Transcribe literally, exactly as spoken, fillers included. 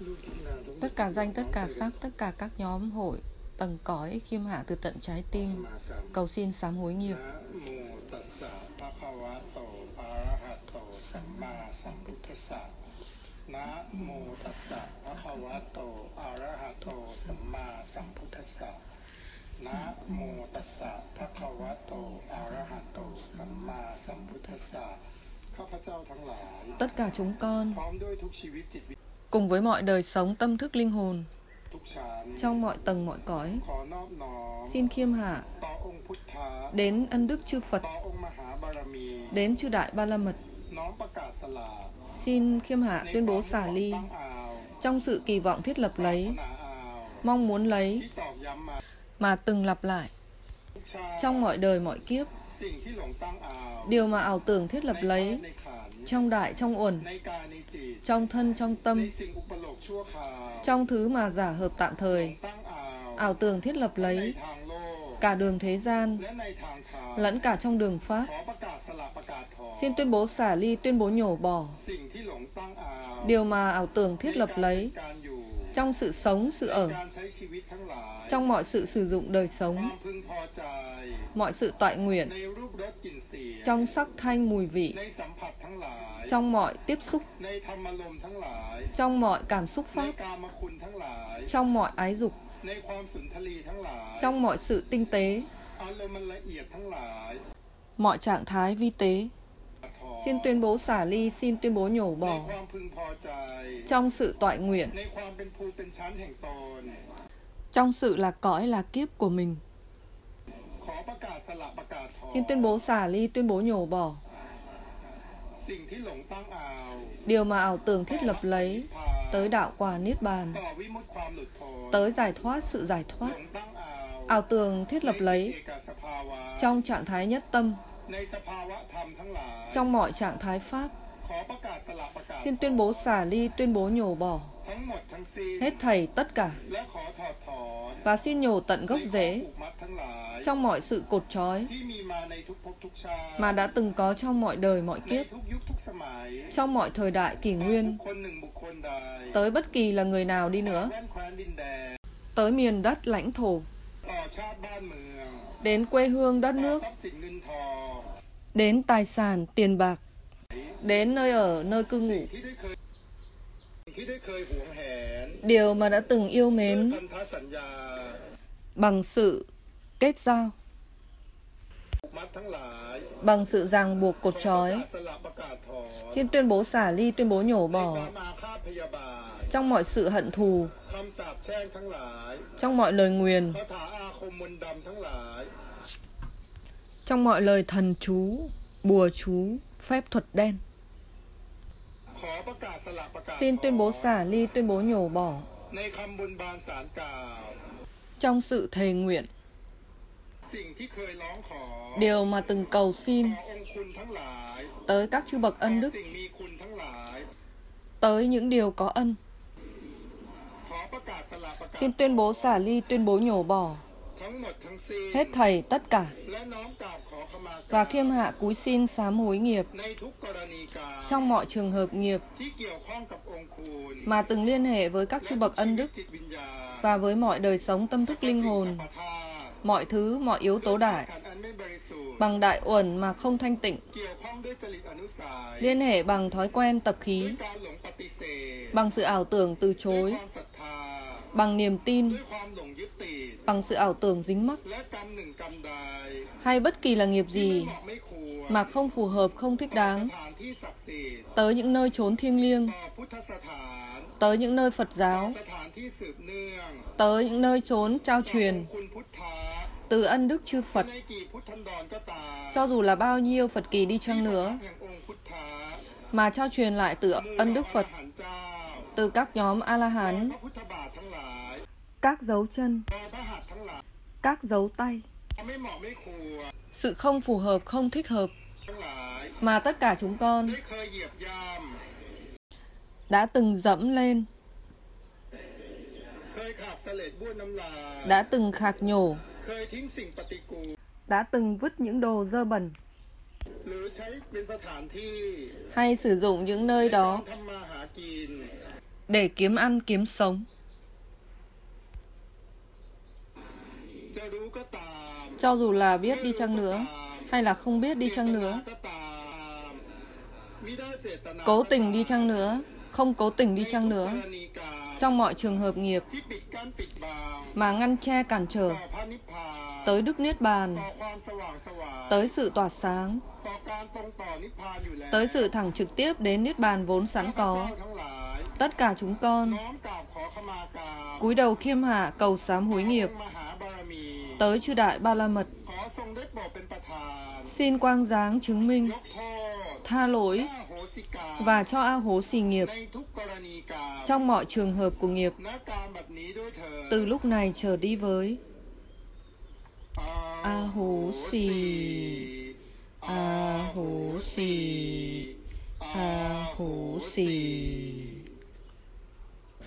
Tất cả danh, tất cả sắc, tất cả các nhóm hội, tầng cõi khiêm hạ từ tận trái tim, cầu xin sám hối nghiệp. Tất cả chúng con cùng với mọi đời sống tâm thức linh hồn trong mọi tầng mọi cõi, xin khiêm hạ đến ân đức chư Phật, đến chư Đại Ba La Mật, xin khiêm hạ tuyên bố xả ly trong sự kỳ vọng thiết lập lấy, mong muốn lấy mà từng lặp lại trong mọi đời mọi kiếp, điều mà ảo tưởng thiết lập lấy trong đại trong uẩn, trong thân trong tâm, trong thứ mà giả hợp tạm thời, ảo tưởng thiết lập lấy cả đường thế gian lẫn cả trong đường Pháp, xin tuyên bố xả ly, tuyên bố nhổ bỏ điều mà ảo tưởng thiết lập lấy trong sự sống, sự ở, trong mọi sự sử dụng đời sống, mọi sự toại nguyện, trong sắc thanh mùi vị, trong mọi tiếp xúc, trong mọi cảm xúc pháp, trong mọi ái dục, trong mọi sự tinh tế, mọi trạng thái vi tế, xin tuyên bố xả ly, xin tuyên bố nhổ bỏ trong sự toại nguyện, trong sự là cõi là kiếp của mình. Xin tuyên bố xả ly, tuyên bố nhổ bỏ điều mà ảo tưởng thiết lập lấy tới đạo quả niết bàn, tới giải thoát, sự giải thoát. Ảo tưởng thiết lập lấy trong trạng thái nhất tâm, trong mọi trạng thái pháp, xin tuyên bố xả ly, tuyên bố nhổ bỏ hết thảy tất cả, và xin nhổ tận gốc rễ trong mọi sự cột trói mà đã từng có trong mọi đời mọi kiếp, trong mọi thời đại kỷ nguyên, tới bất kỳ là người nào đi nữa, tới miền đất lãnh thổ, đến quê hương đất nước, đến tài sản tiền bạc, đến nơi ở nơi cư ngụ, điều mà đã từng yêu mến bằng sự kết giao, bằng sự ràng buộc cột trói, xin tuyên bố xả ly, tuyên bố nhổ bỏ trong mọi sự hận thù, trong mọi lời nguyền, trong mọi lời thần chú, bùa chú, phép thuật đen. Xin tuyên bố xả ly, tuyên bố nhổ bỏ trong sự thề nguyện, điều mà từng cầu xin tới các chư bậc ân đức, tới những điều có ân. Xin tuyên bố xả ly, tuyên bố nhổ bỏ hết thảy tất cả, và khiêm hạ cúi xin sám hối nghiệp trong mọi trường hợp nghiệp mà từng liên hệ với các chư bậc ân đức, và với mọi đời sống tâm thức linh hồn, mọi thứ, mọi yếu tố đại, bằng đại uẩn mà không thanh tịnh, liên hệ bằng thói quen tập khí, bằng sự ảo tưởng từ chối, bằng niềm tin, bằng sự ảo tưởng dính mắc, hay bất kỳ là nghiệp gì mà không phù hợp, không thích đáng, tới những nơi chốn thiêng liêng, tới những nơi Phật giáo, tới những nơi chốn trao truyền từ ân đức chư Phật, cho dù là bao nhiêu Phật kỳ đi chăng nữa, mà trao truyền lại từ ân đức Phật, từ các nhóm A-la-hán, các dấu chân, các dấu tay, sự không phù hợp, không thích hợp mà tất cả chúng con đã từng dẫm lên, đã từng khạc nhổ, đã từng vứt những đồ dơ bẩn, hay sử dụng những nơi đó để kiếm ăn kiếm sống. Cho dù là biết đi chăng nữa, hay là không biết đi chăng nữa, cố tình đi chăng nữa, không cố tình đi chăng nữa, trong mọi trường hợp nghiệp mà ngăn che cản trở tới Đức Niết Bàn, tới sự tỏa sáng, tới sự thẳng trực tiếp đến Niết Bàn vốn sẵn có, tất cả chúng con cúi đầu khiêm hạ cầu sám hối nghiệp tới chư Đại Ba La Mật, xin quang giáng chứng minh, tha lỗi và cho A Hố xì nghiệp trong mọi trường hợp của nghiệp, từ lúc này trở đi với. A Hố xì, A Hố xì, A Hố xì.